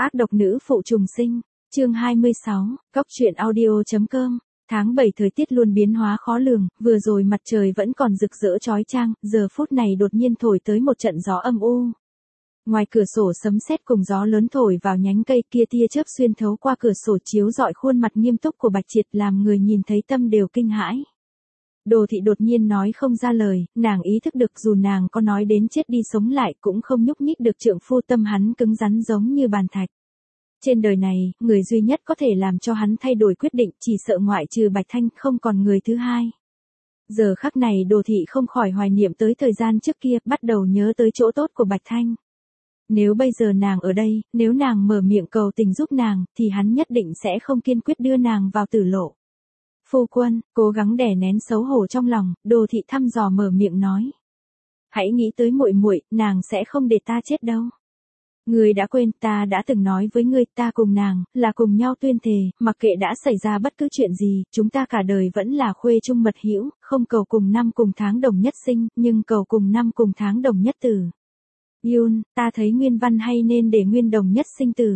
Ác độc nữ phụ trùng sinh, chương 26, Cóc truyện audio.com. Tháng 7 thời tiết luôn biến hóa khó lường, vừa rồi mặt trời vẫn còn rực rỡ chói chang, giờ phút này đột nhiên thổi tới một trận gió âm u. Ngoài cửa sổ sấm sét cùng gió lớn thổi vào nhánh cây kia, tia chớp xuyên thấu qua cửa sổ chiếu rọi khuôn mặt nghiêm túc của Bạch Triệt, làm người nhìn thấy tâm đều kinh hãi. Đồ Thị đột nhiên nói không ra lời, nàng ý thức được dù nàng có nói đến chết đi sống lại cũng không nhúc nhích được trượng phu, tâm hắn cứng rắn giống như bàn thạch. Trên đời này, người duy nhất có thể làm cho hắn thay đổi quyết định chỉ sợ ngoại trừ Bạch Thanh không còn người thứ hai. Giờ khắc này Đồ Thị không khỏi hoài niệm tới thời gian trước kia, bắt đầu nhớ tới chỗ tốt của Bạch Thanh. Nếu bây giờ nàng ở đây, nếu nàng mở miệng cầu tình giúp nàng, thì hắn nhất định sẽ không kiên quyết đưa nàng vào tử lộ. Phu quân, cố gắng đè nén xấu hổ trong lòng, Đồ Thị thăm dò mở miệng nói. Hãy nghĩ tới muội muội, nàng sẽ không để ta chết đâu. Ngươi đã quên, ta đã từng nói với ngươi, ta cùng nàng, là cùng nhau tuyên thề, mặc kệ đã xảy ra bất cứ chuyện gì, chúng ta cả đời vẫn là khuê chung mật hữu, không cầu cùng năm cùng tháng đồng nhất sinh, nhưng cầu cùng năm cùng tháng đồng nhất tử. Yun, ta thấy nguyên văn hay nên để nguyên đồng nhất sinh tử.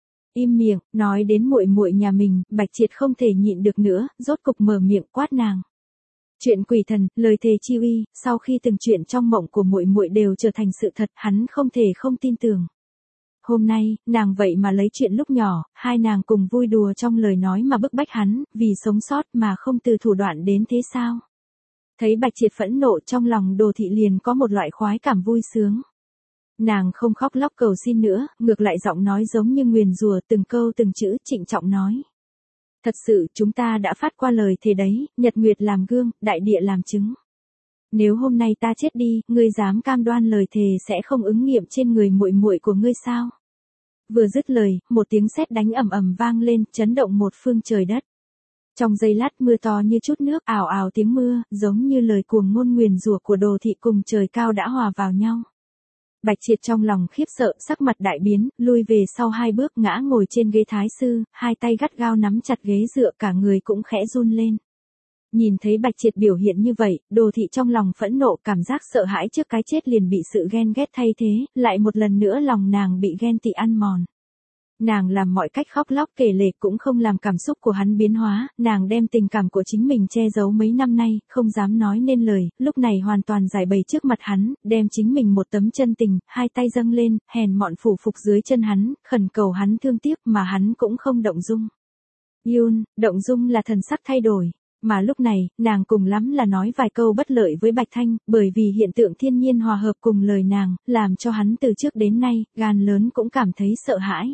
Im miệng, nói đến muội muội nhà mình, Bạch Triệt không thể nhịn được nữa, rốt cục mở miệng quát nàng. Chuyện quỷ thần, lời thề chi uy, sau khi từng chuyện trong mộng của muội muội đều trở thành sự thật, hắn không thể không tin tưởng. Hôm nay, nàng vậy mà lấy chuyện lúc nhỏ, hai nàng cùng vui đùa trong lời nói mà bức bách hắn, vì sống sót mà không từ thủ đoạn đến thế sao? Thấy Bạch Triệt phẫn nộ, trong lòng Đồ Thị liền có một loại khoái cảm vui sướng. Nàng không khóc lóc cầu xin nữa, ngược lại giọng nói giống như nguyền rủa, từng câu từng chữ trịnh trọng nói. Thật sự, chúng ta đã phát qua lời thề đấy, nhật nguyệt làm gương, đại địa làm chứng. Nếu hôm nay ta chết đi, ngươi dám cam đoan lời thề sẽ không ứng nghiệm trên người muội muội của ngươi sao? Vừa dứt lời, một tiếng sét đánh ầm ầm vang lên, chấn động một phương trời đất. Trong giây lát mưa to như chút nước, ào ào tiếng mưa, giống như lời cuồng ngôn nguyền rủa của Đồ Thị cùng trời cao đã hòa vào nhau. Bạch Triệt trong lòng khiếp sợ, sắc mặt đại biến, lui về sau hai bước, ngã ngồi trên ghế thái sư, hai tay gắt gao nắm chặt ghế dựa, cả người cũng khẽ run lên. Nhìn thấy Bạch Triệt biểu hiện như vậy, Đồ Thị trong lòng phẫn nộ, cảm giác sợ hãi trước cái chết liền bị sự ghen ghét thay thế, lại một lần nữa lòng nàng bị ghen tị ăn mòn. Nàng làm mọi cách khóc lóc kể lể cũng không làm cảm xúc của hắn biến hóa, nàng đem tình cảm của chính mình che giấu mấy năm nay, không dám nói nên lời, lúc này hoàn toàn giải bày trước mặt hắn, đem chính mình một tấm chân tình, hai tay dâng lên, hèn mọn phủ phục dưới chân hắn, khẩn cầu hắn thương tiếc mà hắn cũng không động dung. Yun, động dung là thần sắc thay đổi. Mà lúc này, nàng cùng lắm là nói vài câu bất lợi với Bạch Thanh, bởi vì hiện tượng thiên nhiên hòa hợp cùng lời nàng, làm cho hắn từ trước đến nay, gan lớn cũng cảm thấy sợ hãi.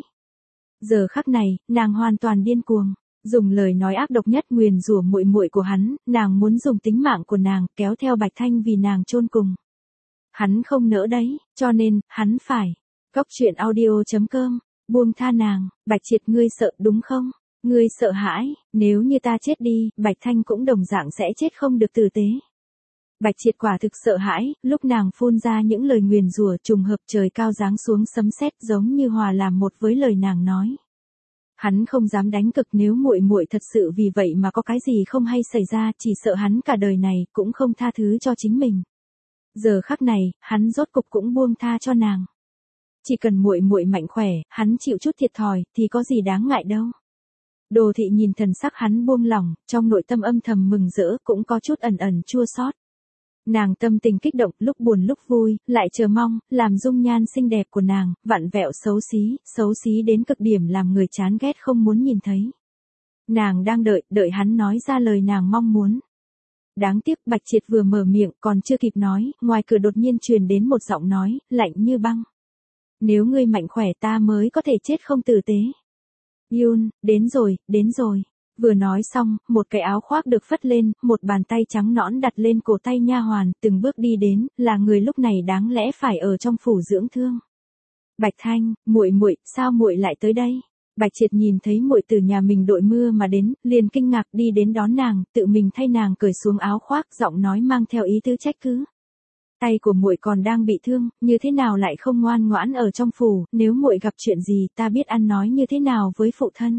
Giờ khắc này, nàng hoàn toàn điên cuồng, dùng lời nói ác độc nhất nguyền rủa muội muội của hắn, nàng muốn dùng tính mạng của nàng, kéo theo Bạch Thanh vì nàng chôn cùng. Hắn không nỡ đấy, cho nên, hắn phải. Cóc truyện audio.com, buông tha nàng, Bạch Triệt, ngươi sợ đúng không? Ngươi sợ hãi, nếu như ta chết đi, Bạch Thanh cũng đồng dạng sẽ chết không được tử tế. Bạch Triệt quả thực sợ hãi, lúc nàng phun ra những lời nguyền rủa, trùng hợp trời cao giáng xuống sấm sét giống như hòa làm một với lời nàng nói. Hắn không dám đánh cực, nếu muội muội thật sự vì vậy mà có cái gì không hay xảy ra, chỉ sợ hắn cả đời này cũng không tha thứ cho chính mình. Giờ khắc này, hắn rốt cục cũng buông tha cho nàng. Chỉ cần muội muội mạnh khỏe, hắn chịu chút thiệt thòi thì có gì đáng ngại đâu. Đồ Thị nhìn thần sắc hắn buông lỏng, trong nội tâm âm thầm mừng rỡ, cũng có chút ẩn ẩn chua xót. Nàng tâm tình kích động, lúc buồn lúc vui, lại chờ mong, làm dung nhan xinh đẹp của nàng, vặn vẹo xấu xí đến cực điểm làm người chán ghét không muốn nhìn thấy. Nàng đang đợi hắn nói ra lời nàng mong muốn. Đáng tiếc Bạch Triệt vừa mở miệng còn chưa kịp nói, ngoài cửa đột nhiên truyền đến một giọng nói, lạnh như băng. Nếu ngươi mạnh khỏe ta mới có thể chết không tử tế. Yun, đến rồi. Vừa nói xong, một cái áo khoác được phất lên, một bàn tay trắng nõn đặt lên cổ tay nha hoàn, từng bước đi đến, là người lúc này đáng lẽ phải ở trong phủ dưỡng thương. Bạch Thanh, muội, sao muội lại tới đây? Bạch Triệt nhìn thấy muội từ nhà mình đội mưa mà đến, liền kinh ngạc đi đến đón nàng, tự mình thay nàng cởi xuống áo khoác, giọng nói mang theo ý tứ trách cứ. Tay của muội còn đang bị thương, như thế nào lại không ngoan ngoãn ở trong phủ, nếu muội gặp chuyện gì, ta biết ăn nói như thế nào với phụ thân.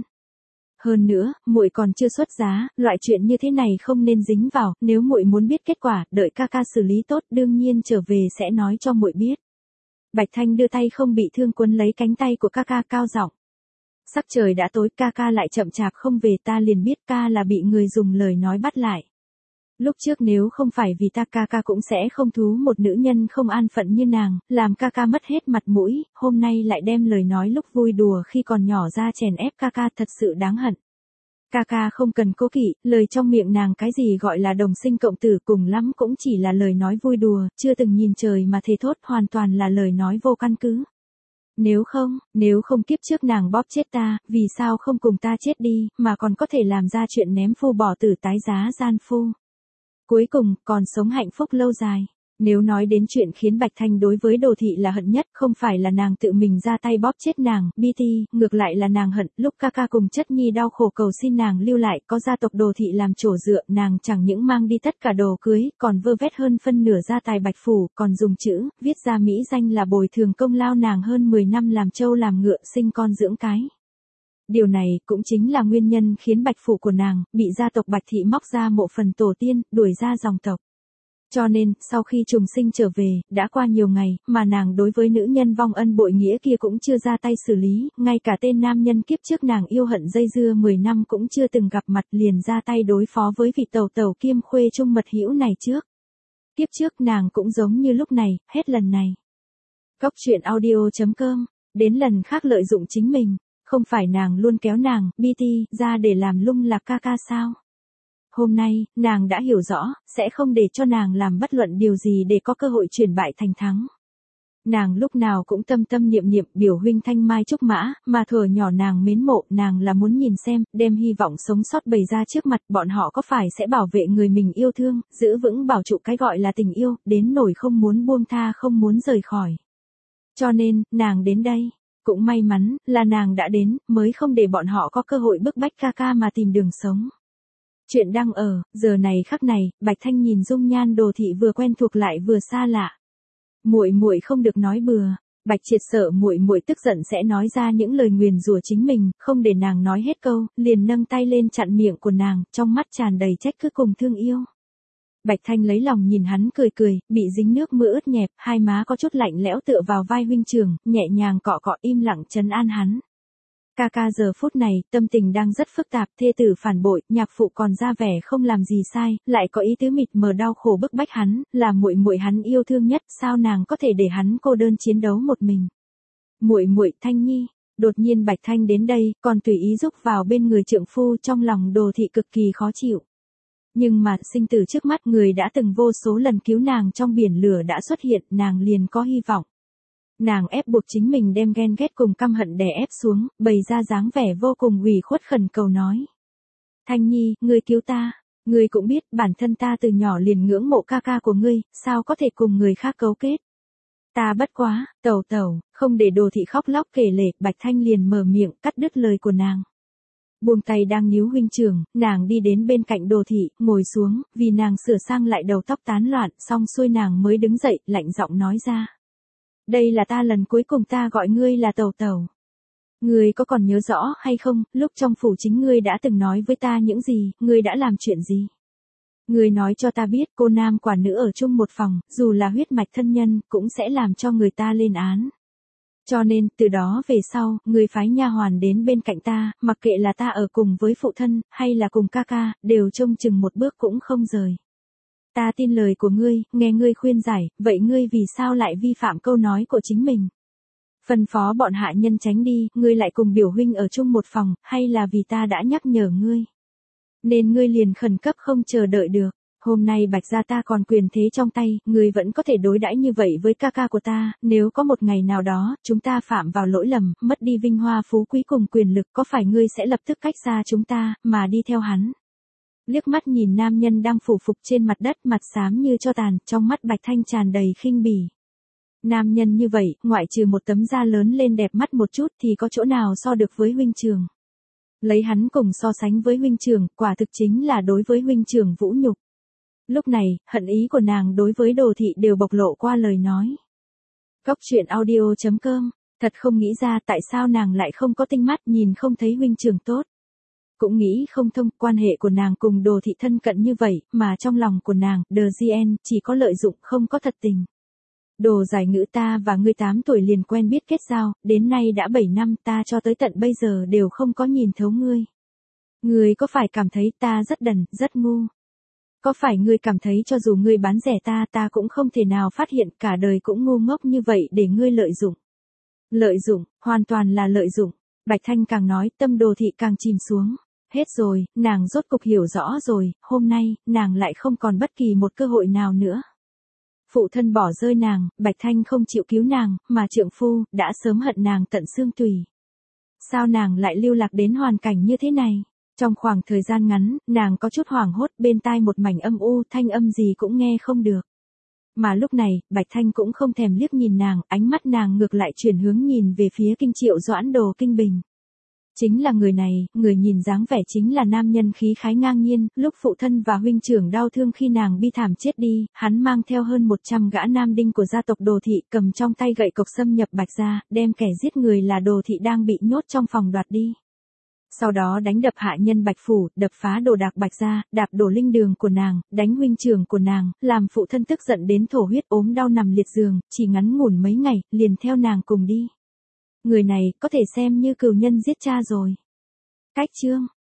Hơn nữa, muội còn chưa xuất giá, loại chuyện như thế này không nên dính vào, nếu muội muốn biết kết quả, đợi ca ca xử lý tốt, đương nhiên trở về sẽ nói cho muội biết. Bạch Thanh đưa tay không bị thương quấn lấy cánh tay của ca ca cao giọng. Sắc trời đã tối, ca ca lại chậm chạp không về, ta liền biết ca là bị người dùng lời nói bắt lại. Lúc trước nếu không phải vì ta, ca ca cũng sẽ không thú một nữ nhân không an phận như nàng, làm ca ca mất hết mặt mũi, hôm nay lại đem lời nói lúc vui đùa khi còn nhỏ ra chèn ép ca ca, thật sự đáng hận. Ca ca không cần cố kỵ, lời trong miệng nàng cái gì gọi là đồng sinh cộng tử cùng lắm cũng chỉ là lời nói vui đùa, chưa từng nhìn trời mà thề thốt, hoàn toàn là lời nói vô căn cứ. Nếu không kiếp trước nàng bóp chết ta, vì sao không cùng ta chết đi, mà còn có thể làm ra chuyện ném phu bỏ tử tái giá gian phu. Cuối cùng, còn sống hạnh phúc lâu dài. Nếu nói đến chuyện khiến Bạch Thanh đối với Đồ Thị là hận nhất, không phải là nàng tự mình ra tay bóp chết nàng, BT, ngược lại là nàng hận, lúc ca ca cùng chất nhi đau khổ cầu xin nàng lưu lại, có gia tộc Đồ Thị làm chỗ dựa, nàng chẳng những mang đi tất cả đồ cưới, còn vơ vét hơn phân nửa gia tài Bạch Phủ, còn dùng chữ, viết ra mỹ danh là bồi thường công lao nàng hơn 10 năm làm trâu làm ngựa, sinh con dưỡng cái. Điều này cũng chính là nguyên nhân khiến Bạch Phủ của nàng, bị gia tộc Bạch Thị móc ra mộ phần tổ tiên, đuổi ra dòng tộc. Cho nên, sau khi trùng sinh trở về, đã qua nhiều ngày, mà nàng đối với nữ nhân vong ân bội nghĩa kia cũng chưa ra tay xử lý, ngay cả tên nam nhân kiếp trước nàng yêu hận dây dưa 10 năm cũng chưa từng gặp mặt, liền ra tay đối phó với vị tẩu tẩu kiêm khuê trung mật hữu này trước. Kiếp trước nàng cũng giống như lúc này, hết lần này. Góc truyện audio.com, đến lần khác lợi dụng chính mình, không phải nàng luôn kéo nàng, BT, ra để làm lung lạc ca ca sao? Hôm nay, nàng đã hiểu rõ, sẽ không để cho nàng làm bất luận điều gì để có cơ hội chuyển bại thành thắng. Nàng lúc nào cũng tâm tâm niệm niệm biểu huynh thanh mai trúc mã, mà thuở nhỏ nàng mến mộ, nàng là muốn nhìn xem, đem hy vọng sống sót bày ra trước mặt, bọn họ có phải sẽ bảo vệ người mình yêu thương, giữ vững bảo trụ cái gọi là tình yêu, đến nỗi không muốn buông tha, không muốn rời khỏi. Cho nên, nàng đến đây. Cũng may mắn, là nàng đã đến, mới không để bọn họ có cơ hội bức bách ca ca mà tìm đường sống. Chuyện đang ở, giờ này khắc này, Bạch Thanh nhìn dung nhan Đồ Thị vừa quen thuộc lại vừa xa lạ. Muội muội không được nói bừa. Bạch Triệt sợ muội muội tức giận sẽ nói ra những lời nguyền rủa chính mình, không để nàng nói hết câu, liền nâng tay lên chặn miệng của nàng, trong mắt tràn đầy trách cứ cùng thương yêu. Bạch Thanh lấy lòng nhìn hắn cười cười, bị dính nước mưa ướt nhẹp, hai má có chút lạnh lẽo tựa vào vai huynh trưởng, nhẹ nhàng cọ cọ im lặng trấn an hắn. Ca ca giờ phút này, tâm tình đang rất phức tạp, thê tử phản bội, nhạc phụ còn ra vẻ không làm gì sai, lại có ý tứ mịt mờ đau khổ bức bách hắn, là muội muội hắn yêu thương nhất, sao nàng có thể để hắn cô đơn chiến đấu một mình. Muội muội Thanh Nhi, đột nhiên Bạch Thanh đến đây, còn tùy ý rúc vào bên người trượng phu, trong lòng Đồ Thị cực kỳ khó chịu. Nhưng mà, sinh tử trước mắt người đã từng vô số lần cứu nàng trong biển lửa đã xuất hiện, nàng liền có hy vọng. Nàng ép buộc chính mình đem ghen ghét cùng căm hận đè ép xuống, bày ra dáng vẻ vô cùng ủy khuất khẩn cầu nói. Thanh Nhi, ngươi cứu ta, ngươi cũng biết bản thân ta từ nhỏ liền ngưỡng mộ ca ca của ngươi, sao có thể cùng người khác cấu kết. Ta bất quá, tẩu tẩu, không để Đồ Thị khóc lóc kể lể, Bạch Thanh liền mở miệng cắt đứt lời của nàng. Buông tay đang níu huynh trưởng, nàng đi đến bên cạnh Đồ Thị, ngồi xuống, vì nàng sửa sang lại đầu tóc tán loạn, xong xuôi nàng mới đứng dậy, lạnh giọng nói ra. Đây là ta lần cuối cùng ta gọi ngươi là tẩu tẩu. Ngươi có còn nhớ rõ hay không, lúc trong phủ chính ngươi đã từng nói với ta những gì, ngươi đã làm chuyện gì? Ngươi nói cho ta biết cô nam quả nữ ở chung một phòng, dù là huyết mạch thân nhân, cũng sẽ làm cho người ta lên án. Cho nên, từ đó về sau, ngươi phái nha hoàn đến bên cạnh ta, mặc kệ là ta ở cùng với phụ thân, hay là cùng ca ca, đều trông chừng một bước cũng không rời. Ta tin lời của ngươi, nghe ngươi khuyên giải, vậy ngươi vì sao lại vi phạm câu nói của chính mình? Phân phó bọn hạ nhân tránh đi, ngươi lại cùng biểu huynh ở chung một phòng, hay là vì ta đã nhắc nhở ngươi? Nên ngươi liền khẩn cấp không chờ đợi được. Hôm nay Bạch gia ta còn quyền thế trong tay, ngươi vẫn có thể đối đãi như vậy với ca ca của ta, nếu có một ngày nào đó, chúng ta phạm vào lỗi lầm, mất đi vinh hoa phú quý cùng quyền lực, có phải ngươi sẽ lập tức cách xa chúng ta, mà đi theo hắn? Liếc mắt nhìn nam nhân đang phủ phục trên mặt đất, mặt xám như tro tàn, trong mắt Bạch Thanh tràn đầy khinh bỉ. Nam nhân như vậy, ngoại trừ một tấm da lớn lên đẹp mắt một chút thì có chỗ nào so được với huynh trưởng. Lấy hắn cùng so sánh với huynh trưởng, quả thực chính là đối với huynh trưởng vũ nhục. Lúc này, hận ý của nàng đối với Đồ Thị đều bộc lộ qua lời nói. Góc truyện audio.com, thật không nghĩ ra tại sao nàng lại không có tinh mắt nhìn không thấy huynh trưởng tốt. Cũng nghĩ không thông, quan hệ của nàng cùng Đồ Thị thân cận như vậy, mà trong lòng của nàng, The GN, chỉ có lợi dụng không có thật tình. Đồ giải ngữ, ta và ngươi 8 tuổi liền quen biết kết giao, đến nay đã 7 năm, ta cho tới tận bây giờ đều không có nhìn thấu ngươi. Ngươi có phải cảm thấy ta rất đần, rất ngu? Có phải ngươi cảm thấy cho dù ngươi bán rẻ ta cũng không thể nào phát hiện, cả đời cũng ngu ngốc như vậy để ngươi lợi dụng? Lợi dụng, hoàn toàn là lợi dụng. Bạch Thanh càng nói, tâm Đồ thị càng chìm xuống. Hết rồi, nàng rốt cục hiểu rõ rồi, hôm nay, nàng lại không còn bất kỳ một cơ hội nào nữa. Phụ thân bỏ rơi nàng, Bạch Thanh không chịu cứu nàng, mà trượng phu, đã sớm hận nàng tận xương tủy. Sao nàng lại lưu lạc đến hoàn cảnh như thế này? Trong khoảng thời gian ngắn, nàng có chút hoảng hốt, bên tai một mảnh âm u, thanh âm gì cũng nghe không được. Mà lúc này, Bạch Thanh cũng không thèm liếc nhìn nàng, ánh mắt nàng ngược lại chuyển hướng nhìn về phía Kinh Triệu Doãn Đồ Kinh Bình. Chính là người này, người nhìn dáng vẻ chính là nam nhân khí khái ngang nhiên, lúc phụ thân và huynh trưởng đau thương khi nàng bi thảm chết đi, hắn mang theo hơn 100 gã nam đinh của gia tộc Đồ thị, cầm trong tay gậy cộc xâm nhập Bạch gia, đem kẻ giết người là Đồ thị đang bị nhốt trong phòng đoạt đi. Sau đó đánh đập hạ nhân Bạch phủ, đập phá đồ đạc Bạch gia, đạp đổ linh đường của nàng, đánh huynh trưởng của nàng, làm phụ thân tức giận đến thổ huyết ốm đau nằm liệt giường, chỉ ngắn ngủn mấy ngày, liền theo nàng cùng đi. Người này có thể xem như cừu nhân giết cha rồi. Cách chương